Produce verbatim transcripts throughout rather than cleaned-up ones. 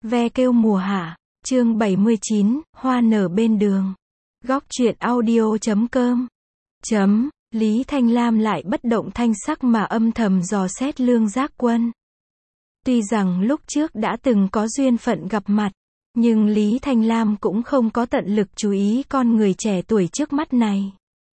Ve kêu mùa hạ, chương bảy mươi chín, hoa nở bên đường. Góc truyện audio chấm com. Chấm, Lý Thanh Lam lại bất động thanh sắc mà âm thầm dò xét Lương Giác Quân. Tuy rằng lúc trước đã từng có duyên phận gặp mặt, nhưng Lý Thanh Lam cũng không có tận lực chú ý con người trẻ tuổi trước mắt này.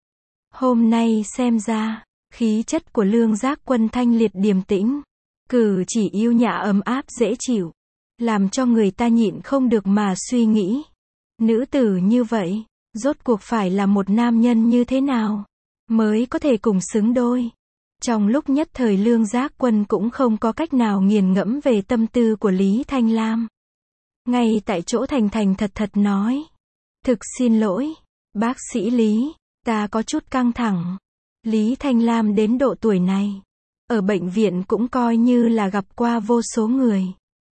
Hôm nay xem ra, khí chất của Lương Giác Quân thanh liệt điềm tĩnh, cử chỉ yêu nhã ấm áp dễ chịu, làm cho người ta nhịn không được mà suy nghĩ. Nữ tử như vậy, rốt cuộc phải là một nam nhân như thế nào, mới có thể cùng xứng đôi. Trong lúc nhất thời Lương Giác Quân cũng không có cách nào nghiền ngẫm về tâm tư của Lý Thanh Lam. Ngay tại chỗ thành thành thật thật nói. Thực xin lỗi, bác sĩ Lý, ta có chút căng thẳng. Lý Thanh Lam đến độ tuổi này, ở bệnh viện cũng coi như là gặp qua vô số người.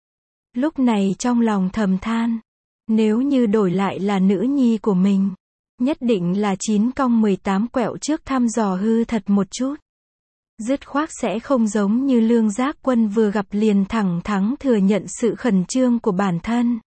Lúc này trong lòng thầm than, nếu như đổi lại là nữ nhi của mình, nhất định là chín cong mười tám quẹo trước thăm dò hư thật một chút. Dứt khoát sẽ không giống như Lương Giác Quân vừa gặp liền thẳng thắn thừa nhận sự khẩn trương của bản thân.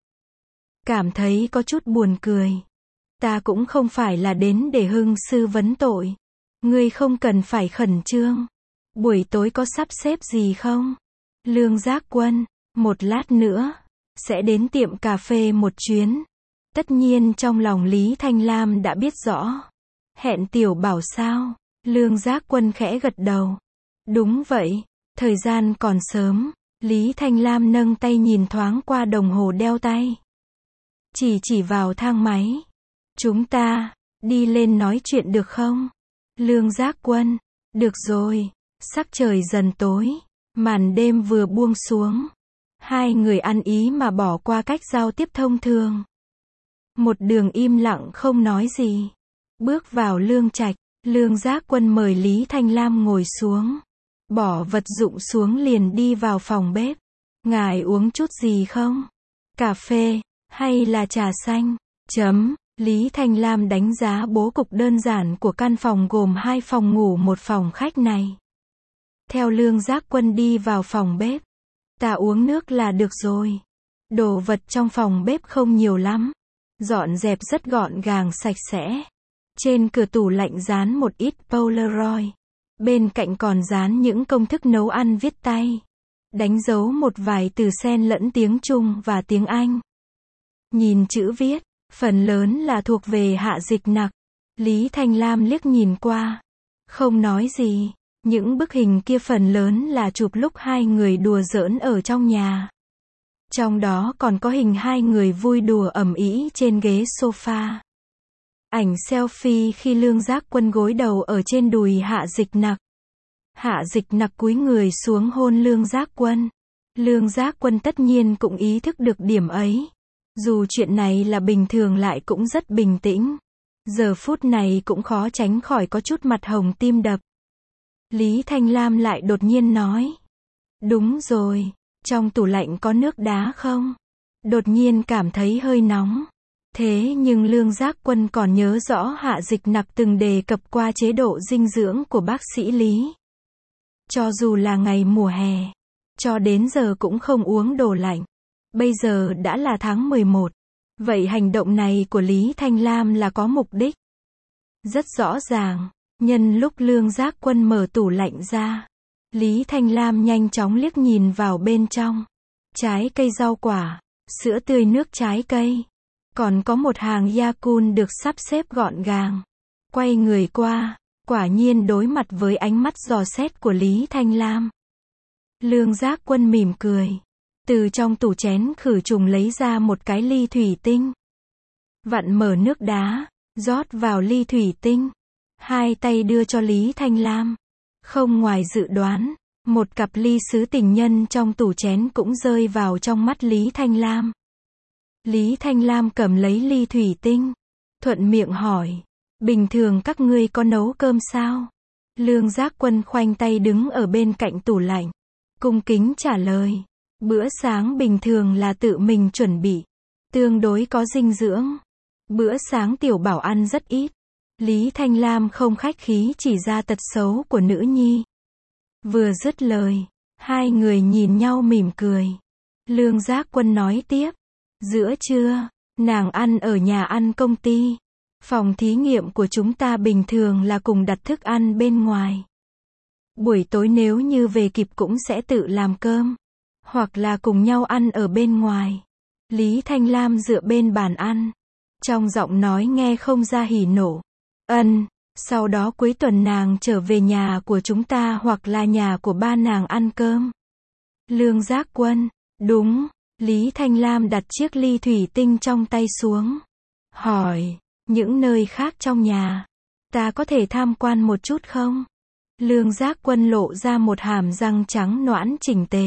Cảm thấy có chút buồn cười. Ta cũng không phải là đến để hưng sư vấn tội. Ngươi không cần phải khẩn trương. Buổi tối có sắp xếp gì không? Lương Giác Quân, một lát nữa, sẽ đến tiệm cà phê một chuyến. Tất nhiên trong lòng Lý Thanh Lam đã biết rõ. Hẹn Tiểu Bảo sao? Lương Giác Quân khẽ gật đầu. Đúng vậy, thời gian còn sớm. Lý Thanh Lam nâng tay nhìn thoáng qua đồng hồ đeo tay. Chỉ chỉ vào thang máy. Chúng ta, đi lên nói chuyện được không? Lương Giác Quân, được rồi. Sắc trời dần tối, màn đêm vừa buông xuống. Hai người ăn ý mà bỏ qua cách giao tiếp thông thường. Một đường im lặng không nói gì. Bước vào lương trạch, Lương Giác Quân mời Lý Thanh Lam ngồi xuống. Bỏ vật dụng xuống liền đi vào phòng bếp. Ngài uống chút gì không? Cà phê, hay là trà xanh? Chấm, Lý Thanh Lam đánh giá bố cục đơn giản của căn phòng gồm hai phòng ngủ một phòng khách này. Theo Lương Giác Quân đi vào phòng bếp. Ta uống nước là được rồi. Đồ vật trong phòng bếp không nhiều lắm. Dọn dẹp rất gọn gàng sạch sẽ. Trên cửa tủ lạnh dán một ít Polaroid. Bên cạnh còn dán những công thức nấu ăn viết tay. Đánh dấu một vài từ xen lẫn tiếng Trung và tiếng Anh. Nhìn chữ viết, phần lớn là thuộc về Hạ Dịch Nặc. Lý Thanh Lam liếc nhìn qua. Không nói gì. Những bức hình kia phần lớn là chụp lúc hai người đùa giỡn ở trong nhà. Trong đó còn có hình hai người vui đùa ầm ĩ trên ghế sofa. Ảnh selfie khi Lương Giác Quân gối đầu ở trên đùi Hạ Dịch Nặc. Hạ Dịch Nặc cúi người xuống hôn Lương Giác Quân. Lương Giác Quân tất nhiên cũng ý thức được điểm ấy. Dù chuyện này là bình thường lại cũng rất bình tĩnh. Giờ phút này cũng khó tránh khỏi có chút mặt hồng tim đập. Lý Thanh Lam lại đột nhiên nói. Đúng rồi, trong tủ lạnh có nước đá không? Đột nhiên cảm thấy hơi nóng. Thế nhưng Lương Giác Quân còn nhớ rõ Hạ Dịch Nặc từng đề cập qua chế độ dinh dưỡng của bác sĩ Lý. Cho dù là ngày mùa hè, cho đến giờ cũng không uống đồ lạnh. Bây giờ đã là tháng mười một. Vậy hành động này của Lý Thanh Lam là có mục đích. Rất rõ ràng, nhân lúc Lương Giác Quân mở tủ lạnh ra, Lý Thanh Lam nhanh chóng liếc nhìn vào bên trong. Trái cây rau quả, sữa tươi nước trái cây. Còn có một hàng Yakult được sắp xếp gọn gàng. Quay người qua, quả nhiên đối mặt với ánh mắt dò xét của Lý Thanh Lam. Lương Giác Quân mỉm cười. Từ trong tủ chén khử trùng lấy ra một cái ly thủy tinh. Vặn mở nước đá, rót vào ly thủy tinh. Hai tay đưa cho Lý Thanh Lam. Không ngoài dự đoán, một cặp ly sứ tình nhân trong tủ chén cũng rơi vào trong mắt Lý Thanh Lam. Lý Thanh Lam cầm lấy ly thủy tinh. Thuận miệng hỏi. Bình thường các ngươi có nấu cơm sao? Lương Giác Quân khoanh tay đứng ở bên cạnh tủ lạnh. Cung kính trả lời. Bữa sáng bình thường là tự mình chuẩn bị. Tương đối có dinh dưỡng. Bữa sáng Tiểu Bảo ăn rất ít. Lý Thanh Lam không khách khí chỉ ra tật xấu của nữ nhi. Vừa dứt lời, hai người nhìn nhau mỉm cười. Lương Giác Quân nói tiếp. Giữa trưa, nàng ăn ở nhà ăn công ty. Phòng thí nghiệm của chúng ta bình thường là cùng đặt thức ăn bên ngoài. Buổi tối nếu như về kịp cũng sẽ tự làm cơm. Hoặc là cùng nhau ăn ở bên ngoài. Lý Thanh Lam dựa bên bàn ăn. Trong giọng nói nghe không ra hỉ nộ. Ân, sau đó cuối tuần nàng trở về nhà của chúng ta hoặc là nhà của ba nàng ăn cơm. Lương Giác Quân. Đúng. Lý Thanh Lam đặt chiếc ly thủy tinh trong tay xuống. Hỏi. Những nơi khác trong nhà. Ta có thể tham quan một chút không? Lương Giác Quân lộ ra một hàm răng trắng nõn chỉnh tề.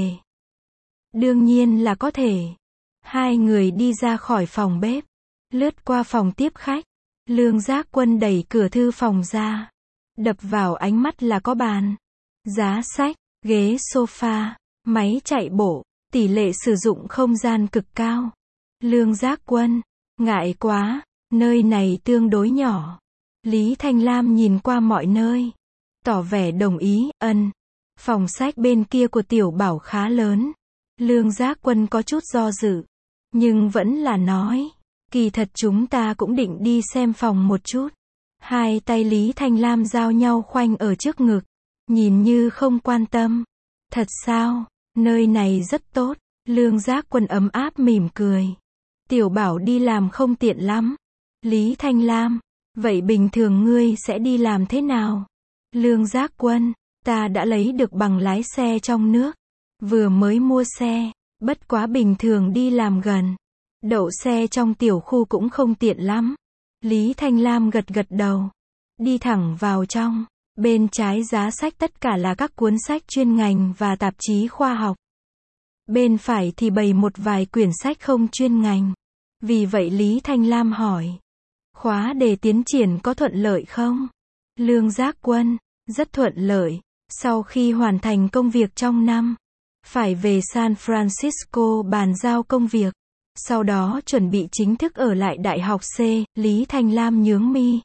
Đương nhiên là có thể. Hai người đi ra khỏi phòng bếp. Lướt qua phòng tiếp khách. Lương Giác Quân đẩy cửa thư phòng ra. Đập vào ánh mắt là có bàn, giá sách, ghế sofa, máy chạy bộ, tỷ lệ sử dụng không gian cực cao. Lương Giác Quân. Ngại quá, nơi này tương đối nhỏ. Lý Thanh Lam nhìn qua mọi nơi. Tỏ vẻ đồng ý, ân. Phòng sách bên kia của Tiểu Bảo khá lớn. Lương Giác Quân có chút do dự. Nhưng vẫn là nói. Kỳ thật chúng ta cũng định đi xem phòng một chút. Hai tay Lý Thanh Lam giao nhau khoanh ở trước ngực. Nhìn như không quan tâm. Thật sao? Nơi này rất tốt. Lương Giác Quân ấm áp mỉm cười. Tiểu Bảo đi làm không tiện lắm. Lý Thanh Lam. Vậy bình thường ngươi sẽ đi làm thế nào? Lương Giác Quân. Ta đã lấy được bằng lái xe trong nước. Vừa mới mua xe. Bất quá bình thường đi làm gần. Đậu xe trong tiểu khu cũng không tiện lắm. Lý Thanh Lam gật gật đầu. Đi thẳng vào trong. Bên trái giá sách tất cả là các cuốn sách chuyên ngành và tạp chí khoa học. Bên phải thì bày một vài quyển sách không chuyên ngành. Vì vậy Lý Thanh Lam hỏi. Khóa đề tiến triển có thuận lợi không? Lương Giác Quân. Rất thuận lợi. Sau khi hoàn thành công việc trong năm, phải về San Francisco bàn giao công việc. Sau đó chuẩn bị chính thức ở lại đại học C. Lý Thanh Lam nhướng mi.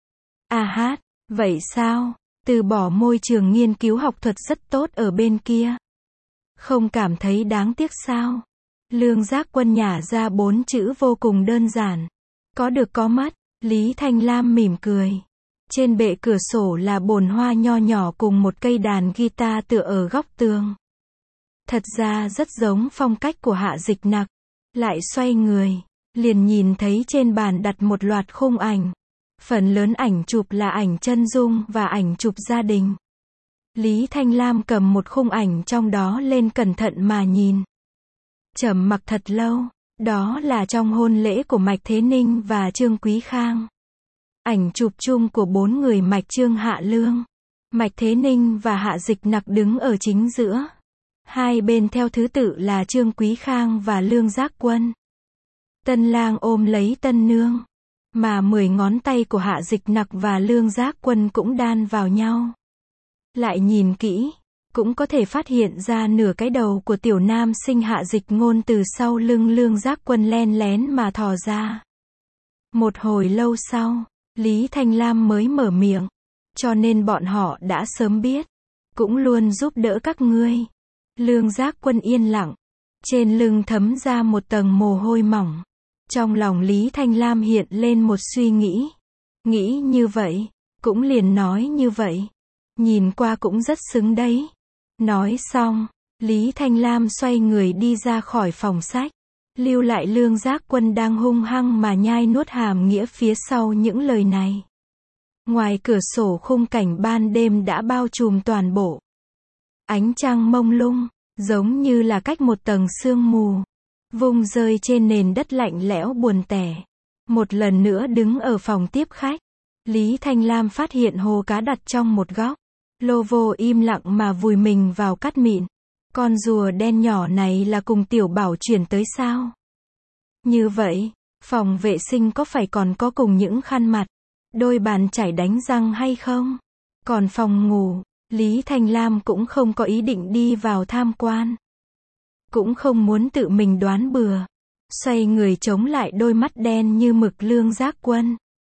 À hát, vậy sao? Từ bỏ môi trường nghiên cứu học thuật rất tốt ở bên kia. Không cảm thấy đáng tiếc sao? Lương Giác Quân nhả ra bốn chữ vô cùng đơn giản. Có được có mất. Lý Thanh Lam mỉm cười. Trên bệ cửa sổ là bồn hoa nho nhỏ cùng một cây đàn guitar tựa ở góc tường. Thật ra rất giống phong cách của Hạ Dịch Nặc. Lại xoay người, liền nhìn thấy trên bàn đặt một loạt khung ảnh. Phần lớn ảnh chụp là ảnh chân dung và ảnh chụp gia đình. Lý Thanh Lam cầm một khung ảnh trong đó lên cẩn thận mà nhìn. Trầm mặc thật lâu, đó là trong hôn lễ của Mạch Thế Ninh và Trương Quý Khang. Ảnh chụp chung của bốn người Mạch Trương Hạ Lương. Mạch Thế Ninh và Hạ Dịch Nặc đứng ở chính giữa. Hai bên theo thứ tự là Trương Quý Khang và Lương Giác Quân. Tân lang ôm lấy tân nương. Mà mười ngón tay của Hạ Dịch Nặc và Lương Giác Quân cũng đan vào nhau. Lại nhìn kỹ, cũng có thể phát hiện ra nửa cái đầu của tiểu nam sinh Hạ Dịch Ngôn từ sau lưng Lương Giác Quân len lén mà thò ra. Một hồi lâu sau, Lý Thanh Lam mới mở miệng. Cho nên bọn họ đã sớm biết. Cũng luôn giúp đỡ các ngươi. Lương Giác Quân yên lặng. Trên lưng thấm ra một tầng mồ hôi mỏng. Trong lòng Lý Thanh Lam hiện lên một suy nghĩ. Nghĩ như vậy, cũng liền nói như vậy. Nhìn qua cũng rất xứng đấy. Nói xong, Lý Thanh Lam xoay người đi ra khỏi phòng sách. Lưu lại Lương Giác Quân đang hung hăng mà nhai nuốt hàm nghĩa phía sau những lời này. Ngoài cửa sổ khung cảnh ban đêm đã bao trùm toàn bộ. Ánh trăng mông lung, giống như là cách một tầng sương mù. Vung rơi trên nền đất lạnh lẽo buồn tẻ. Một lần nữa đứng ở phòng tiếp khách. Lý Thanh Lam phát hiện hồ cá đặt trong một góc. Lô Vô im lặng mà vùi mình vào cát mịn. Con rùa đen nhỏ này là cùng Tiểu Bảo chuyển tới sao? Như vậy, phòng vệ sinh có phải còn có cùng những khăn mặt, đôi bàn chải đánh răng hay không? Còn phòng ngủ, Lý Thanh Lam cũng không có ý định đi vào tham quan. Cũng không muốn tự mình đoán bừa. Xoay người chống lại đôi mắt đen như mực Lương Giác Quân.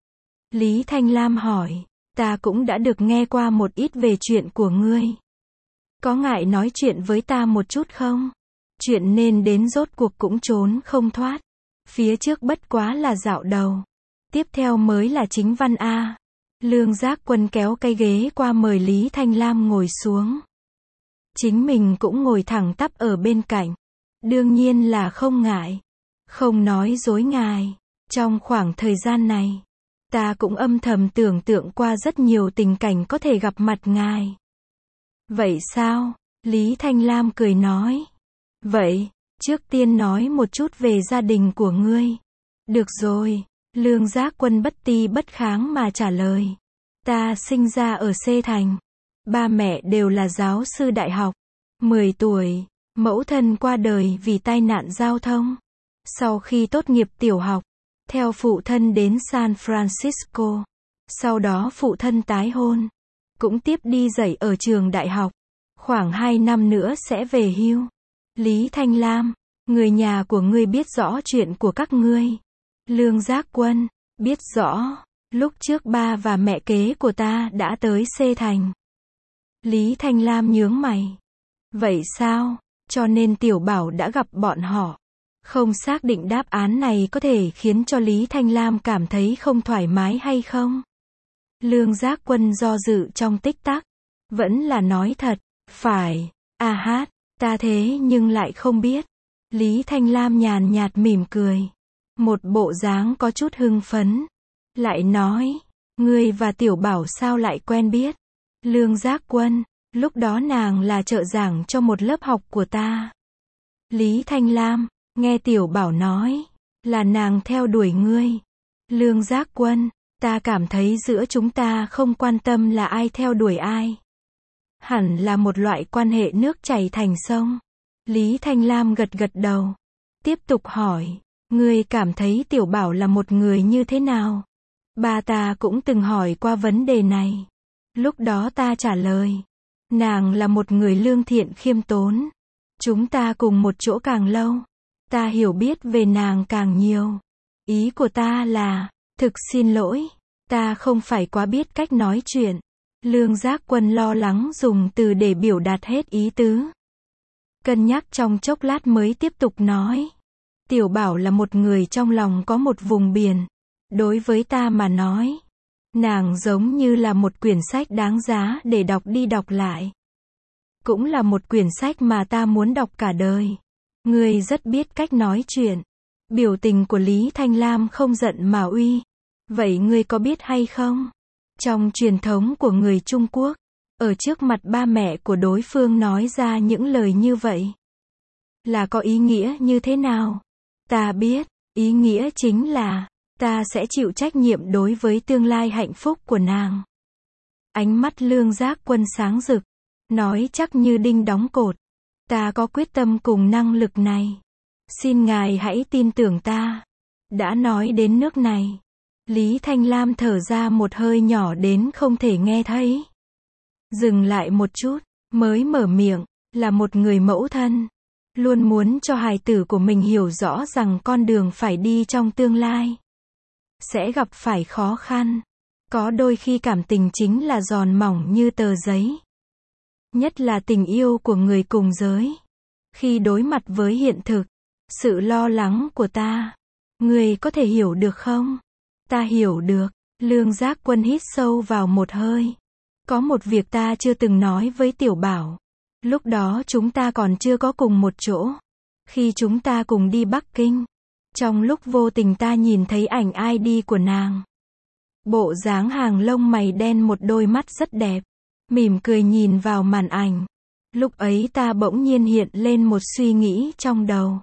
Lý Thanh Lam hỏi, ta cũng đã được nghe qua một ít về chuyện của ngươi. Có ngại nói chuyện với ta một chút không? Chuyện nên đến rốt cuộc cũng trốn không thoát. Phía trước bất quá là dạo đầu. Tiếp theo mới là chính văn A. Lương Giác Quân kéo cây ghế qua mời Lý Thanh Lam ngồi xuống. Chính mình cũng ngồi thẳng tắp ở bên cạnh. Đương nhiên là không ngại. Không nói dối ngài. Trong khoảng thời gian này, ta cũng âm thầm tưởng tượng qua rất nhiều tình cảnh có thể gặp mặt ngài. Vậy sao? Lý Thanh Lam cười nói. Vậy, trước tiên nói một chút về gia đình của ngươi. Được rồi, Lương Giác Quân bất ti bất kháng mà trả lời. Ta sinh ra ở C Thành. Ba mẹ đều là giáo sư đại học. mười tuổi, mẫu thân qua đời vì tai nạn giao thông. Sau khi tốt nghiệp tiểu học, theo phụ thân đến San Francisco. Sau đó phụ thân tái hôn. Cũng tiếp đi dạy ở trường đại học. Khoảng hai năm nữa sẽ về hưu. Lý Thanh Lam, người nhà của ngươi biết rõ chuyện của các ngươi. Lương Giác Quân, biết rõ. Lúc trước ba và mẹ kế của ta đã tới C Thành. Lý Thanh Lam nhướng mày. Vậy sao? Cho nên Tiểu Bảo đã gặp bọn họ. Không xác định đáp án này có thể khiến cho Lý Thanh Lam cảm thấy không thoải mái hay không? Lương Giác Quân do dự trong tích tắc. Vẫn là nói thật. Phải. À hát, ta thế nhưng lại không biết. Lý Thanh Lam nhàn nhạt mỉm cười. Một bộ dáng có chút hưng phấn. Lại nói, ngươi và Tiểu Bảo sao lại quen biết? Lương Giác Quân, lúc đó nàng là trợ giảng cho một lớp học của ta. Lý Thanh Lam, nghe Tiểu Bảo nói, là nàng theo đuổi ngươi. Lương Giác Quân, ta cảm thấy giữa chúng ta không quan tâm là ai theo đuổi ai. Hẳn là một loại quan hệ nước chảy thành sông. Lý Thanh Lam gật gật đầu. Tiếp tục hỏi, ngươi cảm thấy Tiểu Bảo là một người như thế nào? Ba ta cũng từng hỏi qua vấn đề này. Lúc đó ta trả lời, nàng là một người lương thiện khiêm tốn. Chúng ta cùng một chỗ càng lâu, ta hiểu biết về nàng càng nhiều. Ý của ta là, thực xin lỗi, ta không phải quá biết cách nói chuyện. Lương Giác Quân lo lắng dùng từ để biểu đạt hết ý tứ. Cân nhắc trong chốc lát mới tiếp tục nói. Tiểu Bảo là một người trong lòng có một vùng biển. Đối với ta mà nói, nàng giống như là một quyển sách đáng giá để đọc đi đọc lại. Cũng là một quyển sách mà ta muốn đọc cả đời. Ngươi rất biết cách nói chuyện. Biểu tình của Lý Thanh Lam không giận mà uy. Vậy ngươi có biết hay không? Trong truyền thống của người Trung Quốc, ở trước mặt ba mẹ của đối phương nói ra những lời như vậy, là có ý nghĩa như thế nào? Ta biết, ý nghĩa chính là, ta sẽ chịu trách nhiệm đối với tương lai hạnh phúc của nàng. Ánh mắt Lương Giác Quân sáng rực, nói chắc như đinh đóng cột. Ta có quyết tâm cùng năng lực này. Xin ngài hãy tin tưởng ta. Đã nói đến nước này, Lý Thanh Lam thở ra một hơi nhỏ đến không thể nghe thấy. Dừng lại một chút, mới mở miệng, là một người mẫu thân. Luôn muốn cho hài tử của mình hiểu rõ rằng con đường phải đi trong tương lai sẽ gặp phải khó khăn. Có đôi khi cảm tình chính là giòn mỏng như tờ giấy. Nhất là tình yêu của người cùng giới. Khi đối mặt với hiện thực, sự lo lắng của ta, ngươi có thể hiểu được không? Ta hiểu được. Lương Giác Quân hít sâu vào một hơi. Có một việc ta chưa từng nói với Tiểu Bảo. Lúc đó chúng ta còn chưa có cùng một chỗ. Khi chúng ta cùng đi Bắc Kinh, trong lúc vô tình ta nhìn thấy ảnh i đê của nàng. Bộ dáng hàng lông mày đen, một đôi mắt rất đẹp. Mỉm cười nhìn vào màn ảnh. Lúc ấy ta bỗng nhiên hiện lên một suy nghĩ trong đầu.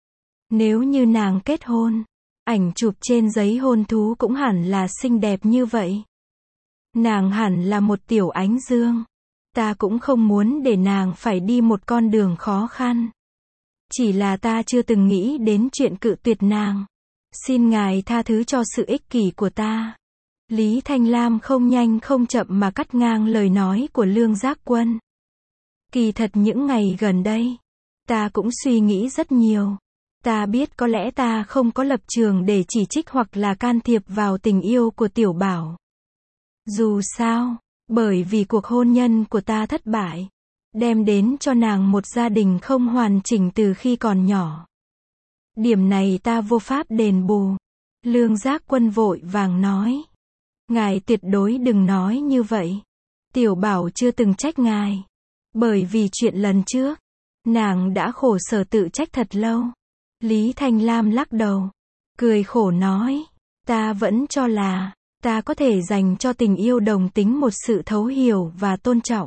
Nếu như nàng kết hôn, ảnh chụp trên giấy hôn thú cũng hẳn là xinh đẹp như vậy. Nàng hẳn là một tiểu ánh dương. Ta cũng không muốn để nàng phải đi một con đường khó khăn. Chỉ là ta chưa từng nghĩ đến chuyện cự tuyệt nàng. Xin ngài tha thứ cho sự ích kỷ của ta. Lý Thanh Lam không nhanh không chậm mà cắt ngang lời nói của Lương Giác Quân. Kỳ thật những ngày gần đây, ta cũng suy nghĩ rất nhiều. Ta biết có lẽ ta không có lập trường để chỉ trích hoặc là can thiệp vào tình yêu của Tiểu Bảo. Dù sao, bởi vì cuộc hôn nhân của ta thất bại, đem đến cho nàng một gia đình không hoàn chỉnh từ khi còn nhỏ. Điểm này ta vô pháp đền bù. Lương Giác Quân vội vàng nói. Ngài tuyệt đối đừng nói như vậy. Tiểu Bảo chưa từng trách ngài. Bởi vì chuyện lần trước, nàng đã khổ sở tự trách thật lâu. Lý Thanh Lam lắc đầu, cười khổ nói, ta vẫn cho là, ta có thể dành cho tình yêu đồng tính một sự thấu hiểu và tôn trọng.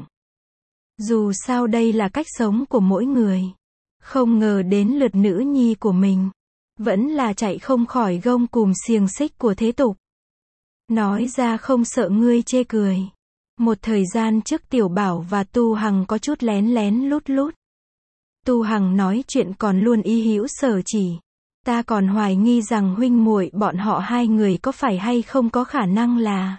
Dù sao đây là cách sống của mỗi người. Không ngờ đến lượt nữ nhi của mình, vẫn là chạy không khỏi gông cùm xiềng xích của thế tục. Nói ra không sợ ngươi chê cười. Một thời gian trước Tiểu Bảo và Tu Hằng có chút lén lén lút lút. Tu Hằng nói chuyện còn luôn ý hữu sở chỉ. Ta còn hoài nghi rằng huynh muội bọn họ hai người có phải hay không có khả năng là.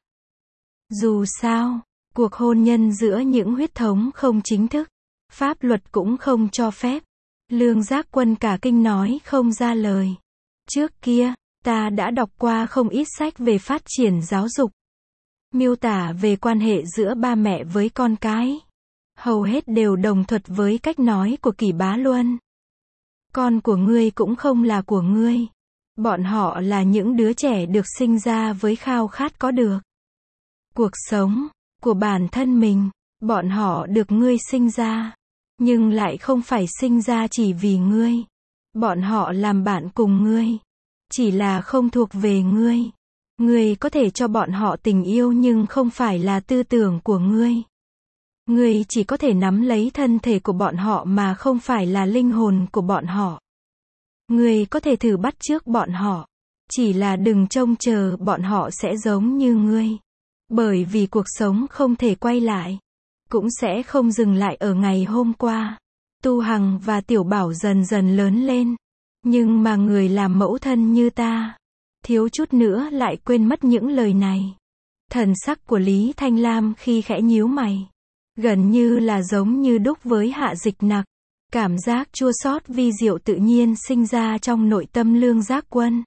Dù sao, cuộc hôn nhân giữa những huyết thống không chính thức, pháp luật cũng không cho phép. Lương Giác Quân cả kinh nói không ra lời. Trước kia, ta đã đọc qua không ít sách về phát triển giáo dục. Miêu tả về quan hệ giữa ba mẹ với con cái. Hầu hết đều đồng thuận với cách nói của Kỷ Bá Luân. Con của ngươi cũng không là của ngươi. Bọn họ là những đứa trẻ được sinh ra với khao khát có được cuộc sống của bản thân mình. Bọn họ được ngươi sinh ra, nhưng lại không phải sinh ra chỉ vì ngươi. Bọn họ làm bạn cùng ngươi, chỉ là không thuộc về ngươi. Ngươi có thể cho bọn họ tình yêu nhưng không phải là tư tưởng của ngươi. Ngươi chỉ có thể nắm lấy thân thể của bọn họ mà không phải là linh hồn của bọn họ. Ngươi có thể thử bắt chước bọn họ, chỉ là đừng trông chờ bọn họ sẽ giống như ngươi. Bởi vì cuộc sống không thể quay lại, cũng sẽ không dừng lại ở ngày hôm qua. Tu Hằng và Tiểu Bảo dần dần lớn lên, nhưng mà người làm mẫu thân như ta, thiếu chút nữa lại quên mất những lời này. Thần sắc của Lý Thanh Lam khi khẽ nhíu mày, gần như là giống như đúc với Hạ Dịch Nặc. Cảm giác chua xót vi diệu tự nhiên sinh ra trong nội tâm Lương Giác Quân.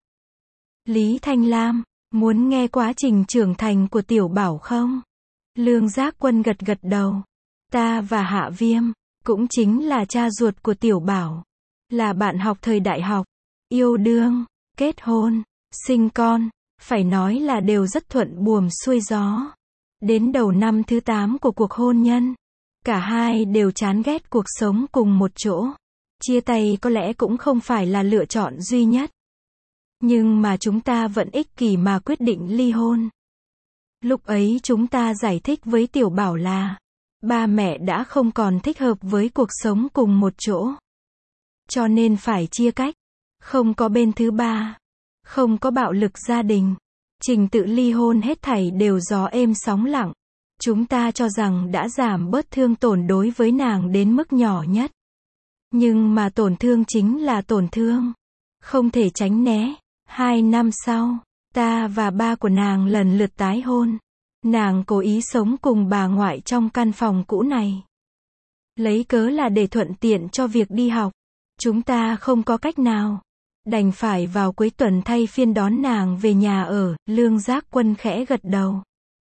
Lý Thanh Lam, muốn nghe quá trình trưởng thành của Tiểu Bảo không? Lương Giác Quân gật gật đầu. Ta và Hạ Viêm, cũng chính là cha ruột của Tiểu Bảo, là bạn học thời đại học, yêu đương, kết hôn, sinh con, phải nói là đều rất thuận buồm xuôi gió. Đến đầu năm thứ tám của cuộc hôn nhân, cả hai đều chán ghét cuộc sống cùng một chỗ. Chia tay có lẽ cũng không phải là lựa chọn duy nhất. Nhưng mà chúng ta vẫn ích kỷ mà quyết định ly hôn. Lúc ấy chúng ta giải thích với Tiểu Bảo là, ba mẹ đã không còn thích hợp với cuộc sống cùng một chỗ. Cho nên phải chia cách. Không có bên thứ ba. Không có bạo lực gia đình. Trình tự ly hôn hết thảy đều gió êm sóng lặng. Chúng ta cho rằng đã giảm bớt thương tổn đối với nàng đến mức nhỏ nhất. Nhưng mà tổn thương chính là tổn thương. Không thể tránh né. Hai năm sau, ta và ba của nàng lần lượt tái hôn. Nàng cố ý sống cùng bà ngoại trong căn phòng cũ này. Lấy cớ là để thuận tiện cho việc đi học. Chúng ta không có cách nào. Đành phải vào cuối tuần thay phiên đón nàng về nhà ở. Lương Giác Quân khẽ gật đầu.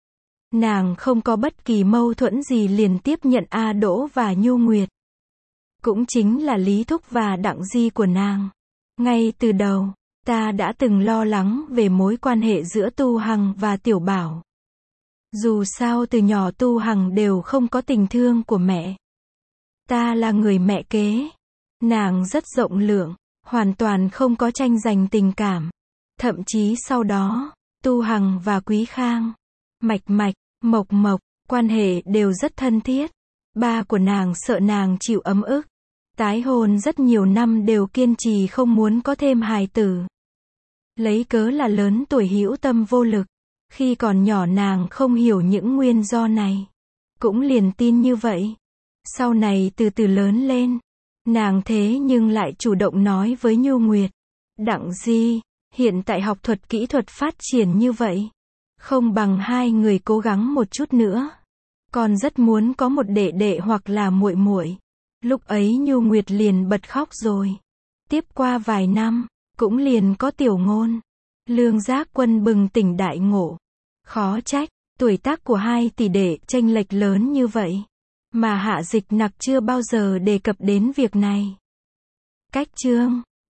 Nàng không có bất kỳ mâu thuẫn gì liền tiếp nhận A Đỗ và Nhu Nguyệt. Cũng chính là Lý Thúc và Đặng Di của nàng. Ngay từ đầu, ta đã từng lo lắng về mối quan hệ giữa Tu Hằng và Tiểu Bảo. Dù sao từ nhỏ Tu Hằng đều không có tình thương của mẹ. Ta là người mẹ kế. Nàng rất rộng lượng, hoàn toàn không có tranh giành tình cảm. Thậm chí sau đó, Tu Hằng và Quý Khang, Mạch Mạch, Mộc Mộc, quan hệ đều rất thân thiết. Ba của nàng sợ nàng chịu ấm ức. Tái hôn rất nhiều năm đều kiên trì không muốn có thêm hài tử. Lấy cớ là lớn tuổi hữu tâm vô lực. Khi còn nhỏ nàng không hiểu những nguyên do này. Cũng liền tin như vậy. Sau này từ từ lớn lên. Nàng thế nhưng lại chủ động nói với Nhu Nguyệt. Đặng Di, hiện tại học thuật kỹ thuật phát triển như vậy. Không bằng hai người cố gắng một chút nữa. Con rất muốn có một đệ đệ hoặc là muội muội. Lúc ấy Nhu Nguyệt liền bật khóc rồi. Tiếp qua vài năm, cũng liền có Tiểu Ngôn. Lương Giác Quân bừng tỉnh đại ngộ. Khó trách, tuổi tác của hai tỷ đệ chênh lệch lớn như vậy. Mà Hạ Dịch Nặc chưa bao giờ đề cập đến việc này. Cách chương